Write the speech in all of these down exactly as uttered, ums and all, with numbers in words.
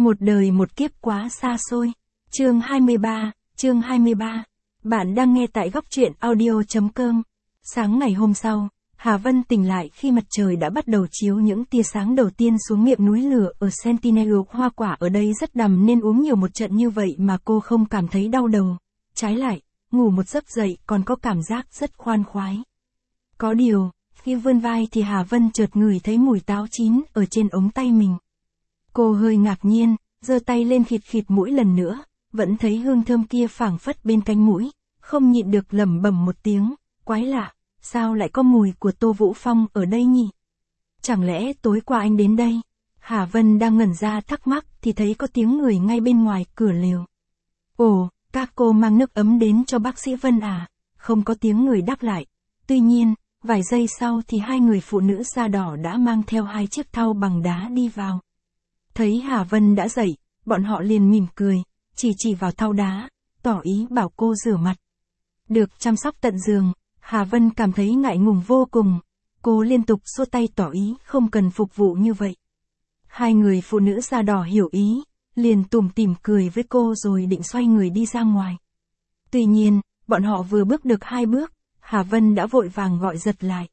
Một đời một kiếp quá xa xôi. Chương hai mươi ba, chương hai mươi ba. Bạn đang nghe tại góc truyện audio chấm com. Sáng ngày hôm sau, Hà Vân tỉnh lại khi mặt trời đã bắt đầu chiếu những tia sáng đầu tiên xuống miệng núi lửa ở Sentinel. Hoa quả ở đây rất đậm nên uống nhiều một trận như vậy mà cô không cảm thấy đau đầu. Trái lại, ngủ một giấc dậy còn có cảm giác rất khoan khoái. Có điều, khi vươn vai thì Hà Vân chợt ngửi thấy mùi táo chín ở trên ống tay mình. Cô hơi ngạc nhiên, giơ tay lên khịt khịt mũi lần nữa, vẫn thấy hương thơm kia phảng phất bên cánh mũi, không nhịn được lẩm bẩm một tiếng, quái lạ, sao lại có mùi của Tô Vũ Phong ở đây nhỉ? Chẳng lẽ tối qua anh đến đây? Hà Vân đang ngẩn ra thắc mắc thì thấy có tiếng người ngay bên ngoài cửa lều. Ồ, các cô mang nước ấm đến cho bác sĩ Vân à? Không có tiếng người đáp lại. Tuy nhiên, vài giây sau thì hai người phụ nữ da đỏ đã mang theo hai chiếc thau bằng đá đi vào. Thấy Hà Vân đã dậy, bọn họ liền mỉm cười, chỉ chỉ vào thau đá, tỏ ý bảo cô rửa mặt. Được chăm sóc tận giường, Hà Vân cảm thấy ngại ngùng vô cùng, cô liên tục xua tay tỏ ý không cần phục vụ như vậy. Hai người phụ nữ da đỏ hiểu ý, liền tủm tỉm cười với cô rồi định xoay người đi ra ngoài. Tuy nhiên, bọn họ vừa bước được hai bước, Hà Vân đã vội vàng gọi giật lại.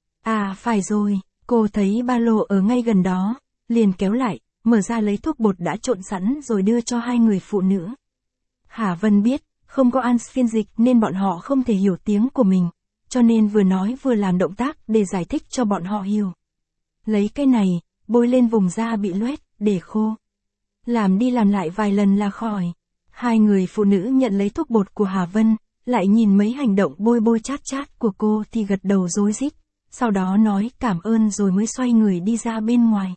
À phải rồi, cô thấy ba lô ở ngay gần đó, liền kéo lại, mở ra lấy thuốc bột đã trộn sẵn rồi đưa cho hai người phụ nữ. Hà Vân biết, không có An phiên dịch nên bọn họ không thể hiểu tiếng của mình, cho nên vừa nói vừa làm động tác để giải thích cho bọn họ hiểu. Lấy cái này, bôi lên vùng da bị loét, để khô. Làm đi làm lại vài lần là khỏi. Hai người phụ nữ nhận lấy thuốc bột của Hà Vân, lại nhìn mấy hành động bôi bôi chát chát của cô thì gật đầu rối rít, sau đó nói cảm ơn rồi mới xoay người đi ra bên ngoài.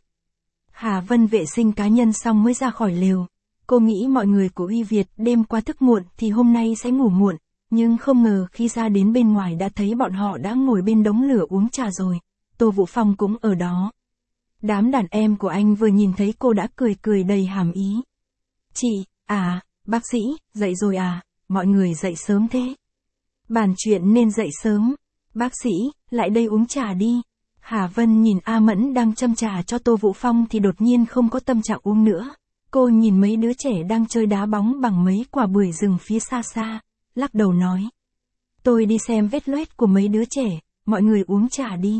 Hà Vân vệ sinh cá nhân xong mới ra khỏi lều. Cô nghĩ mọi người của Uy Việt đêm qua thức muộn thì hôm nay sẽ ngủ muộn, nhưng không ngờ khi ra đến bên ngoài đã thấy bọn họ đã ngồi bên đống lửa uống trà rồi. Tô Vũ Phong cũng ở đó. Đám đàn em của anh vừa nhìn thấy cô đã cười cười đầy hàm ý. Chị, à, bác sĩ, dậy rồi à, mọi người dậy sớm thế. Bàn chuyện nên dậy sớm. Bác sĩ, lại đây uống trà đi. Hà Vân nhìn A Mẫn đang châm trà cho Tô Vũ Phong thì đột nhiên không có tâm trạng uống nữa. Cô nhìn mấy đứa trẻ đang chơi đá bóng bằng mấy quả bưởi rừng phía xa xa, lắc đầu nói. Tôi đi xem vết loét của mấy đứa trẻ, mọi người uống trà đi.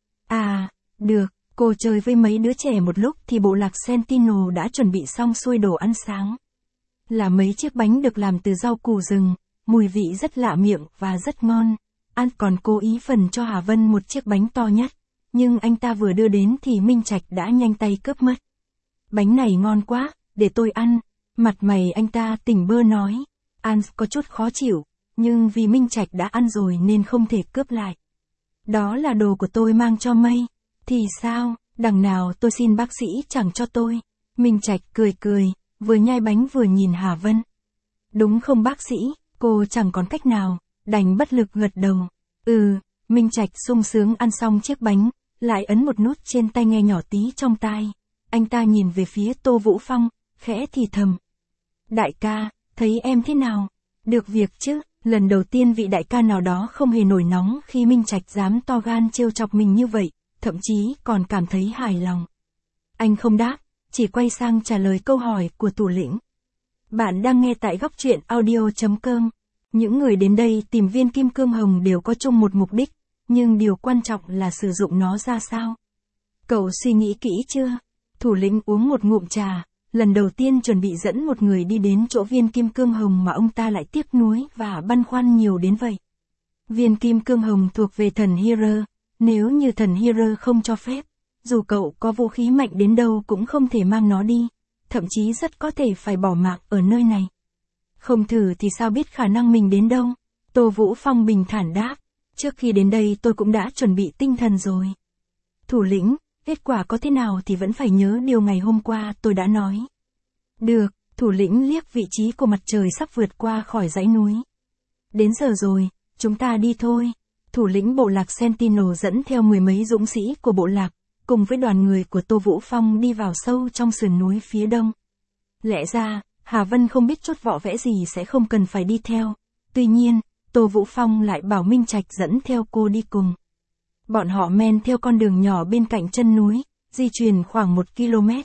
À, được, cô chơi với mấy đứa trẻ một lúc thì bộ lạc Sentinel đã chuẩn bị xong xuôi đồ ăn sáng. Là mấy chiếc bánh được làm từ rau củ rừng, mùi vị rất lạ miệng và rất ngon. An còn cố ý phần cho Hà Vân một chiếc bánh to nhất, nhưng anh ta vừa đưa đến thì Minh Trạch đã nhanh tay cướp mất. Bánh này ngon quá, để tôi ăn. Mặt mày anh ta tỉnh bơ nói. An có chút khó chịu, nhưng vì Minh Trạch đã ăn rồi nên không thể cướp lại. Đó là đồ của tôi mang cho Mây. Thì sao, đằng nào tôi xin bác sĩ chẳng cho tôi. Minh Trạch cười cười, vừa nhai bánh vừa nhìn Hà Vân. Đúng không bác sĩ, cô chẳng còn cách nào, đành bất lực gật đầu. Ừ, Minh Trạch sung sướng ăn xong chiếc bánh, lại ấn một nút trên tai nghe nhỏ tí trong tai. Anh ta nhìn về phía Tô Vũ Phong, khẽ thì thầm. Đại ca, thấy em thế nào? Được việc chứ, lần đầu tiên vị đại ca nào đó không hề nổi nóng khi Minh Trạch dám to gan trêu chọc mình như vậy, thậm chí còn cảm thấy hài lòng. Anh không đáp, chỉ quay sang trả lời câu hỏi của thủ lĩnh. Bạn đang nghe tại góc truyện audio chấm com. Những người đến đây tìm viên kim cương hồng đều có chung một mục đích, nhưng điều quan trọng là sử dụng nó ra sao. Cậu suy nghĩ kỹ chưa? Thủ lĩnh uống một ngụm trà, lần đầu tiên chuẩn bị dẫn một người đi đến chỗ viên kim cương hồng mà ông ta lại tiếc nuối và băn khoăn nhiều đến vậy. Viên kim cương hồng thuộc về thần Hera, nếu như thần Hera không cho phép, dù cậu có vũ khí mạnh đến đâu cũng không thể mang nó đi, thậm chí rất có thể phải bỏ mạng ở nơi này. Không thử thì sao biết khả năng mình đến đâu? Tô Vũ Phong bình thản đáp, trước khi đến đây tôi cũng đã chuẩn bị tinh thần rồi. Thủ lĩnh, kết quả có thế nào thì vẫn phải nhớ điều ngày hôm qua tôi đã nói. Được, thủ lĩnh liếc vị trí của mặt trời sắp vượt qua khỏi dãy núi. Đến giờ rồi, chúng ta đi thôi. Thủ lĩnh bộ lạc Sentinel dẫn theo mười mấy dũng sĩ của bộ lạc, cùng với đoàn người của Tô Vũ Phong đi vào sâu trong sườn núi phía đông. Lẽ ra, Hà Vân không biết chốt võ vẽ gì sẽ không cần phải đi theo. Tuy nhiên, Tô Vũ Phong lại bảo Minh Trạch dẫn theo cô đi cùng. Bọn họ men theo con đường nhỏ bên cạnh chân núi, di chuyển khoảng một ki lô mét.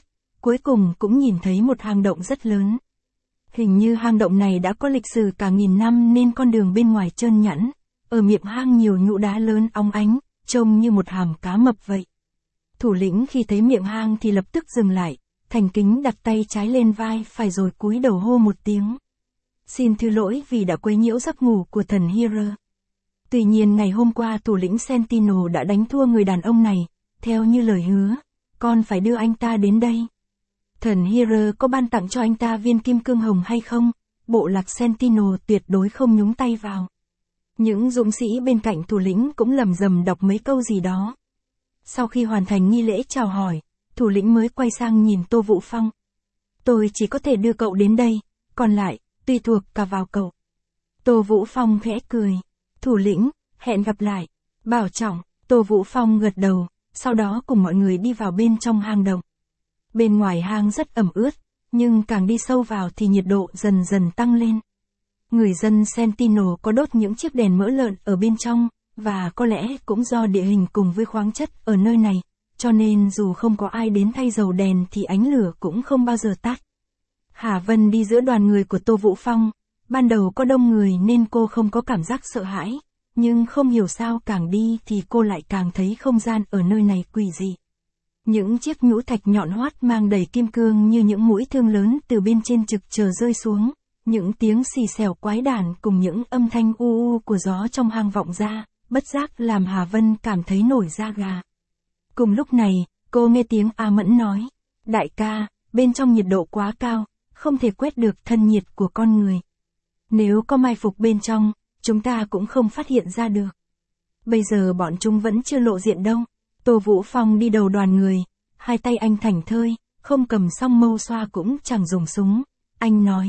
cuối cùng cũng nhìn thấy một hang động rất lớn. Hình như hang động này đã có lịch sử cả nghìn năm nên con đường bên ngoài trơn nhẵn, ở miệng hang nhiều nhũ đá lớn óng ánh, trông như một hàm cá mập vậy. Thủ lĩnh khi thấy miệng hang thì lập tức dừng lại, thành kính đặt tay trái lên vai phải rồi cúi đầu hô một tiếng. Xin thứ lỗi vì đã quấy nhiễu giấc ngủ của thần Hera. Tuy nhiên ngày hôm qua thủ lĩnh Sentinel đã đánh thua người đàn ông này, theo như lời hứa, con phải đưa anh ta đến đây. Thần Hera có ban tặng cho anh ta viên kim cương hồng hay không? Bộ lạc Sentinel tuyệt đối không nhúng tay vào. Những dũng sĩ bên cạnh thủ lĩnh cũng lầm rầm đọc mấy câu gì đó. Sau khi hoàn thành nghi lễ chào hỏi, thủ lĩnh mới quay sang nhìn Tô Vũ Phong. Tôi chỉ có thể đưa cậu đến đây, còn lại, tùy thuộc cả vào cậu. Tô Vũ Phong khẽ cười. Thủ lĩnh, hẹn gặp lại. Bảo trọng, Tô Vũ Phong gật đầu, sau đó cùng mọi người đi vào bên trong hang động. Bên ngoài hang rất ẩm ướt, nhưng càng đi sâu vào thì nhiệt độ dần dần tăng lên. Người dân Sentinel có đốt những chiếc đèn mỡ lợn ở bên trong, và có lẽ cũng do địa hình cùng với khoáng chất ở nơi này, cho nên dù không có ai đến thay dầu đèn thì ánh lửa cũng không bao giờ tắt. Hà Vân đi giữa đoàn người của Tô Vũ Phong, ban đầu có đông người nên cô không có cảm giác sợ hãi, nhưng không hiểu sao càng đi thì cô lại càng thấy không gian ở nơi này quỷ dị. Những chiếc nhũ thạch nhọn hoắt mang đầy kim cương như những mũi thương lớn từ bên trên trực chờ rơi xuống, những tiếng xì xèo quái đản cùng những âm thanh u u của gió trong hang vọng ra, bất giác làm Hà Vân cảm thấy nổi da gà. Cùng lúc này, cô nghe tiếng A Mẫn nói, đại ca, bên trong nhiệt độ quá cao, không thể quét được thân nhiệt của con người. Nếu có mai phục bên trong, chúng ta cũng không phát hiện ra được. Bây giờ bọn chúng vẫn chưa lộ diện đâu. Tô Vũ Phong đi đầu đoàn người, hai tay anh thảnh thơi, không cầm song mâu xoa cũng chẳng dùng súng. Anh nói,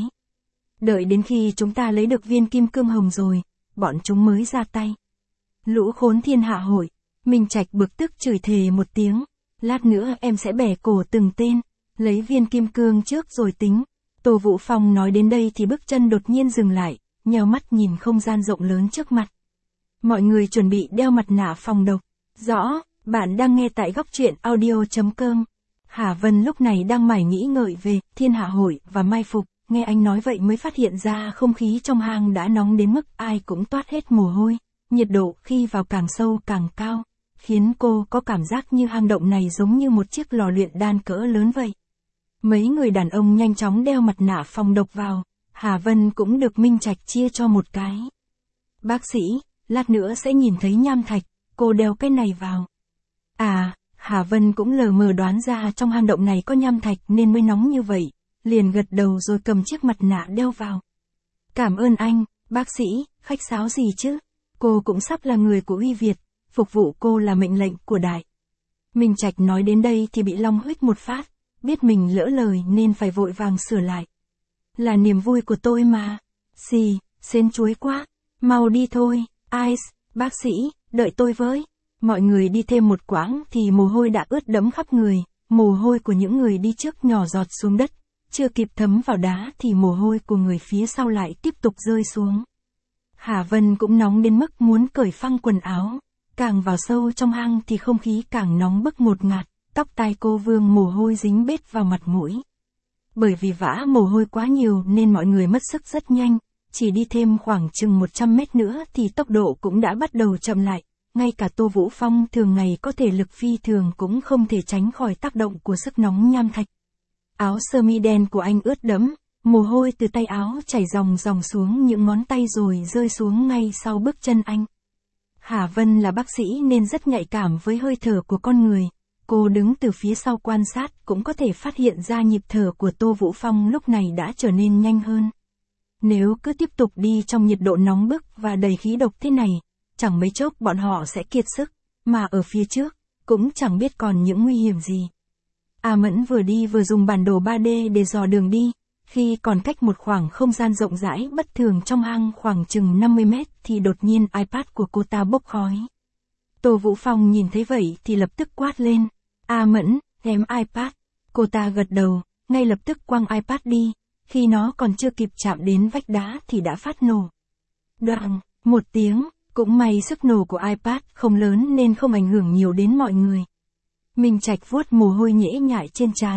đợi đến khi chúng ta lấy được viên kim cương hồng rồi, bọn chúng mới ra tay. Lũ khốn thiên hạ hội, Minh Trạch bực tức chửi thề một tiếng, lát nữa em sẽ bẻ cổ từng tên, lấy viên kim cương trước rồi tính. Tô Vũ Phong nói đến đây thì bước chân đột nhiên dừng lại, nheo mắt nhìn không gian rộng lớn trước mặt. Mọi người chuẩn bị đeo mặt nạ phòng độc. Rõ, bạn đang nghe tại góc truyện audio chấm com. Hà Vân lúc này đang mải nghĩ ngợi về thiên hạ hội và mai phục, nghe anh nói vậy mới phát hiện ra không khí trong hang đã nóng đến mức ai cũng toát hết mồ hôi, nhiệt độ khi vào càng sâu càng cao, khiến cô có cảm giác như hang động này giống như một chiếc lò luyện đan cỡ lớn vậy. Mấy người đàn ông nhanh chóng đeo mặt nạ phòng độc vào, Hà Vân cũng được Minh Trạch chia cho một cái. Bác sĩ, lát nữa sẽ nhìn thấy nham thạch, cô đeo cái này vào. À, Hà Vân cũng lờ mờ đoán ra trong hang động này có nham thạch nên mới nóng như vậy, liền gật đầu rồi cầm chiếc mặt nạ đeo vào. Cảm ơn anh, bác sĩ, khách sáo gì chứ? Cô cũng sắp là người của Uy Việt, phục vụ cô là mệnh lệnh của đại. Minh Trạch nói đến đây thì bị long huých một phát, biết mình lỡ lời nên phải vội vàng sửa lại. Là niềm vui của tôi mà. Xì, sến chuối quá. Mau đi thôi, Ice, bác sĩ, đợi tôi với. Mọi người đi thêm một quãng thì mồ hôi đã ướt đẫm khắp người, mồ hôi của những người đi trước nhỏ giọt xuống đất, chưa kịp thấm vào đá thì mồ hôi của người phía sau lại tiếp tục rơi xuống. Hà Vân cũng nóng đến mức muốn cởi phăng quần áo, càng vào sâu trong hang thì không khí càng nóng bức ngột ngạt, tóc tai cô vương mồ hôi dính bết vào mặt mũi. Bởi vì vã mồ hôi quá nhiều nên mọi người mất sức rất nhanh, chỉ đi thêm khoảng chừng một trăm mét nữa thì tốc độ cũng đã bắt đầu chậm lại, ngay cả Tô Vũ Phong thường ngày có thể lực phi thường cũng không thể tránh khỏi tác động của sức nóng nham thạch. Áo sơ mi đen của anh ướt đẫm, mồ hôi từ tay áo chảy ròng ròng xuống những ngón tay rồi rơi xuống ngay sau bước chân anh. Hà Vân là bác sĩ nên rất nhạy cảm với hơi thở của con người. Cô đứng từ phía sau quan sát cũng có thể phát hiện ra nhịp thở của Tô Vũ Phong lúc này đã trở nên nhanh hơn. Nếu cứ tiếp tục đi trong nhiệt độ nóng bức và đầy khí độc thế này, chẳng mấy chốc bọn họ sẽ kiệt sức, mà ở phía trước, cũng chẳng biết còn những nguy hiểm gì. A Mẫn vừa đi vừa dùng bản đồ ba D để dò đường đi, khi còn cách một khoảng không gian rộng rãi bất thường trong hang khoảng chừng năm mươi mét thì đột nhiên iPad của cô ta bốc khói. Tô Vũ Phong nhìn thấy vậy thì lập tức quát lên, A Mẫn, em iPad. Cô ta gật đầu, ngay lập tức quăng iPad đi, khi nó còn chưa kịp chạm đến vách đá thì đã phát nổ. Đoàng, một tiếng, cũng may sức nổ của iPad không lớn nên không ảnh hưởng nhiều đến mọi người. Minh Trạch vuốt mồ hôi nhễ nhại trên trán,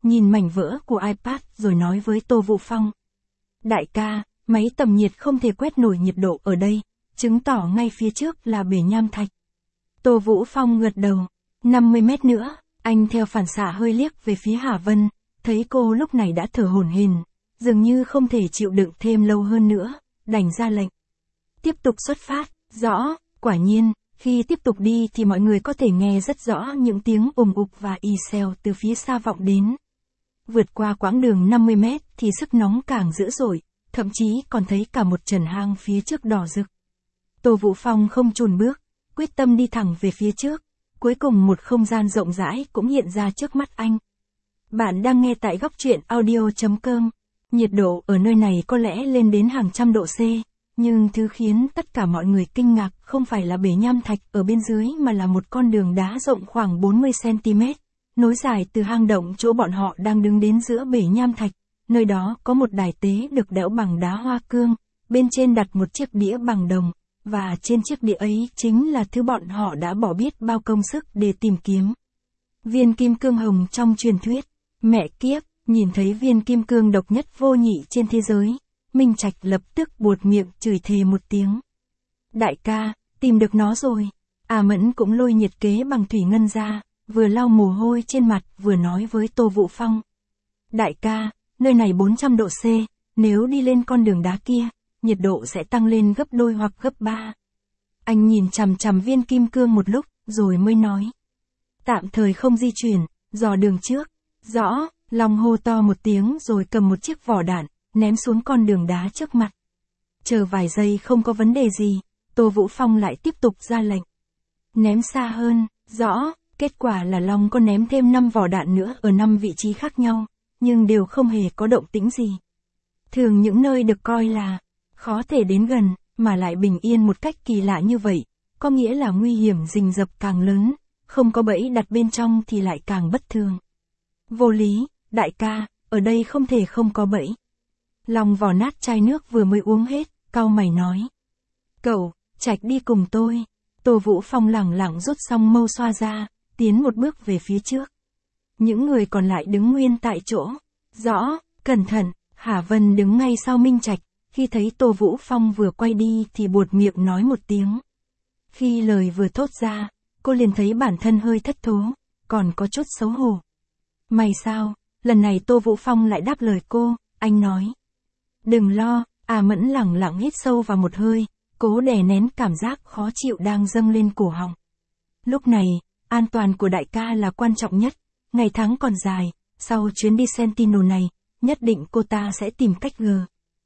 nhìn mảnh vỡ của iPad rồi nói với Tô Vũ Phong. Đại ca, máy tầm nhiệt không thể quét nổi nhiệt độ ở đây, chứng tỏ ngay phía trước là bể nham thạch. Tô Vũ Phong gật đầu. năm mươi mét nữa, anh theo phản xạ hơi liếc về phía Hà Vân, thấy cô lúc này đã thở hổn hển, dường như không thể chịu đựng thêm lâu hơn nữa, đành ra lệnh. Tiếp tục xuất phát, rõ, quả nhiên, khi tiếp tục đi thì mọi người có thể nghe rất rõ những tiếng ùm ụp và ì xèo từ phía xa vọng đến. Vượt qua quãng đường năm mươi mét thì sức nóng càng dữ dội, thậm chí còn thấy cả một trần hang phía trước đỏ rực. Tô Vũ Phong không chùn bước, quyết tâm đi thẳng về phía trước, cuối cùng một không gian rộng rãi cũng hiện ra trước mắt anh. Bạn đang nghe tại góc truyện audio chấm com. Nhiệt độ ở nơi này có lẽ lên đến hàng trăm độ C, nhưng thứ khiến tất cả mọi người kinh ngạc không phải là bể nham thạch ở bên dưới mà là một con đường đá rộng khoảng bốn mươi xăng ti mét, nối dài từ hang động chỗ bọn họ đang đứng đến giữa bể nham thạch. Nơi đó có một đài tế được đẽo bằng đá hoa cương, bên trên đặt một chiếc đĩa bằng đồng, và trên chiếc đĩa ấy chính là thứ bọn họ đã bỏ biết bao công sức để tìm kiếm. Viên kim cương hồng trong truyền thuyết. Mẹ kiếp, nhìn thấy viên kim cương độc nhất vô nhị trên thế giới, Minh Trạch lập tức buột miệng chửi thề một tiếng. Đại ca, tìm được nó rồi. À Mẫn cũng lôi nhiệt kế bằng thủy ngân ra, vừa lau mồ hôi trên mặt vừa nói với Tô Vũ Phong. Đại ca, nơi này bốn trăm độ C, nếu đi lên con đường đá kia, nhiệt độ sẽ tăng lên gấp đôi hoặc gấp ba. Anh nhìn chằm chằm viên kim cương một lúc, rồi mới nói. Tạm thời không di chuyển, dò đường trước. Rõ, Long hô to một tiếng rồi cầm một chiếc vỏ đạn, ném xuống con đường đá trước mặt. Chờ vài giây không có vấn đề gì, Tô Vũ Phong lại tiếp tục ra lệnh. Ném xa hơn, rõ, kết quả là Long có ném thêm năm vỏ đạn nữa ở năm vị trí khác nhau, nhưng đều không hề có động tĩnh gì. Thường những nơi được coi là khó thể đến gần, mà lại bình yên một cách kỳ lạ như vậy, có nghĩa là nguy hiểm rình rập càng lớn, không có bẫy đặt bên trong thì lại càng bất thường. Vô lý, đại ca, ở đây không thể không có bẫy. Long vò nát chai nước vừa mới uống hết, cau mày nói. Cậu, Trạch đi cùng tôi. Tô Vũ Phong lẳng lặng rút xong mâu xoa ra, tiến một bước về phía trước. Những người còn lại đứng nguyên tại chỗ. Rõ, cẩn thận, Hà Vân đứng ngay sau Minh Trạch, khi thấy Tô Vũ Phong vừa quay đi thì buột miệng nói một tiếng. Khi lời vừa thốt ra, cô liền thấy bản thân hơi thất thố, còn có chút xấu hổ. Mày sao, lần này Tô Vũ Phong lại đáp lời cô, anh nói. Đừng lo, À Mẫn lẳng lặng hít sâu vào một hơi, cố đè nén cảm giác khó chịu đang dâng lên cổ họng. Lúc này, an toàn của đại ca là quan trọng nhất, ngày tháng còn dài, sau chuyến đi Sentinel này, nhất định cô ta sẽ tìm cách g.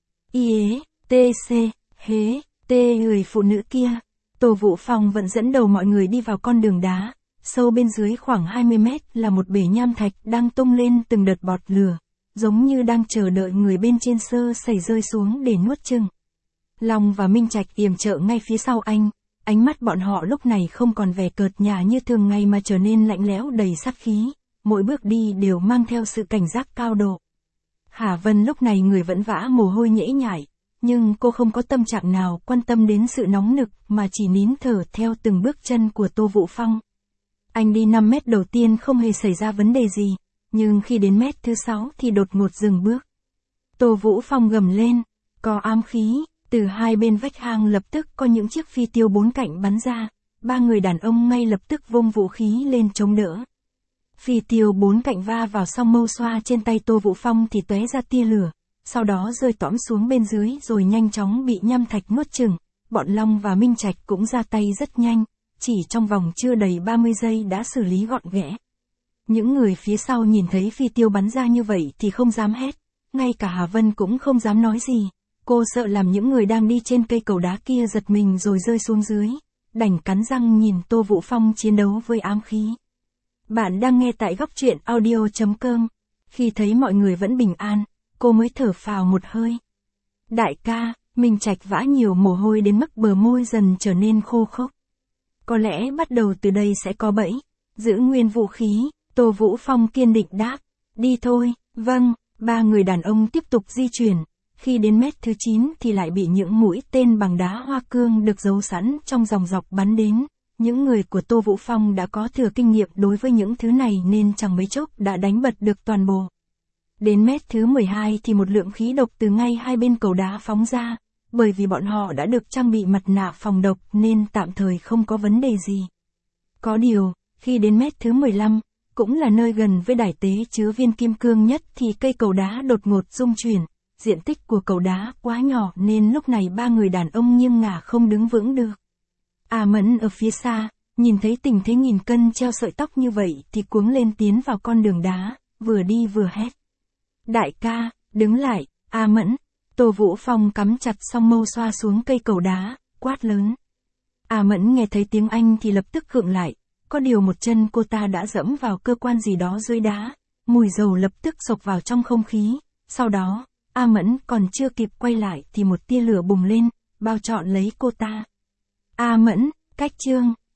Y ế, tê xê, hế, tê người phụ nữ kia. Tô Vũ Phong vẫn dẫn đầu mọi người đi vào con đường đá, sâu bên dưới khoảng hai mươi mét là một bể nham thạch đang tung lên từng đợt bọt lửa, giống như đang chờ đợi người bên trên sơ sẩy rơi xuống để nuốt chửng. Long và Minh Trạch yểm trợ ngay phía sau anh, ánh mắt bọn họ lúc này không còn vẻ cợt nhả như thường ngày mà trở nên lạnh lẽo đầy sát khí, mỗi bước đi đều mang theo sự cảnh giác cao độ. Hà Vân lúc này người vẫn vã mồ hôi nhễ nhại, nhưng cô không có tâm trạng nào quan tâm đến sự nóng nực mà chỉ nín thở theo từng bước chân của Tô Vũ Phong. Anh đi năm mét đầu tiên không hề xảy ra vấn đề gì, nhưng khi đến mét thứ sáu thì đột ngột dừng bước. Tô Vũ Phong gầm lên, có ám khí, từ hai bên vách hang lập tức có những chiếc phi tiêu bốn cạnh bắn ra, ba người đàn ông ngay lập tức vung vũ khí lên chống đỡ. Phi tiêu bốn cạnh va vào song mâu xoa trên tay Tô Vũ Phong thì tóe ra tia lửa, sau đó rơi tõm xuống bên dưới rồi nhanh chóng bị nham thạch nuốt chửng. Bọn Long và Minh Trạch cũng ra tay rất nhanh, chỉ trong vòng chưa đầy ba mươi giây đã xử lý gọn ghẽ. Những người phía sau nhìn thấy phi tiêu bắn ra như vậy thì không dám hét, ngay cả Hà Vân cũng không dám nói gì. Cô sợ làm những người đang đi trên cây cầu đá kia giật mình rồi rơi xuống dưới, đành cắn răng nhìn Tô Vũ Phong chiến đấu với ám khí. Bạn đang nghe tại góc truyện audio chấm com. Khi thấy mọi người vẫn bình an, cô mới thở phào một hơi. Đại ca, Minh Trạch vã nhiều mồ hôi đến mức bờ môi dần trở nên khô khốc. Có lẽ bắt đầu từ đây sẽ có bẫy. Giữ nguyên vũ khí, Tô Vũ Phong kiên định đáp. Đi thôi, vâng, ba người đàn ông tiếp tục di chuyển. Khi đến mét thứ chín thì lại bị những mũi tên bằng đá hoa cương được giấu sẵn trong dòng dọc bắn đến, Những người của Tô Vũ Phong đã có thừa kinh nghiệm đối với những thứ này nên chẳng mấy chốc đã đánh bật được toàn bộ. Đến mét thứ mười hai thì một lượng khí độc từ ngay hai bên cầu đá phóng ra, bởi vì bọn họ đã được trang bị mặt nạ phòng độc nên tạm thời không có vấn đề gì. Có điều, khi đến mét thứ mười lăm, cũng là nơi gần với đài tế chứa viên kim cương nhất thì cây cầu đá đột ngột rung chuyển, diện tích của cầu đá quá nhỏ nên lúc này ba người đàn ông nghiêng ngả không đứng vững được. A Mẫn ở phía xa, nhìn thấy tình thế nghìn cân treo sợi tóc như vậy thì cuống lên tiến vào con đường đá, vừa đi vừa hét. Đại ca, đứng lại, A Mẫn. Tô Vũ Phong cắm chặt song mâu xoa xuống cây cầu đá, quát lớn. A Mẫn nghe thấy tiếng Anh thì lập tức khựng lại, có điều một chân cô ta đã dẫm vào cơ quan gì đó dưới đá, mùi dầu lập tức xộc vào trong không khí, sau đó, A Mẫn còn chưa kịp quay lại thì một tia lửa bùng lên, bao trọn lấy cô ta. A Mẫn, cách chương.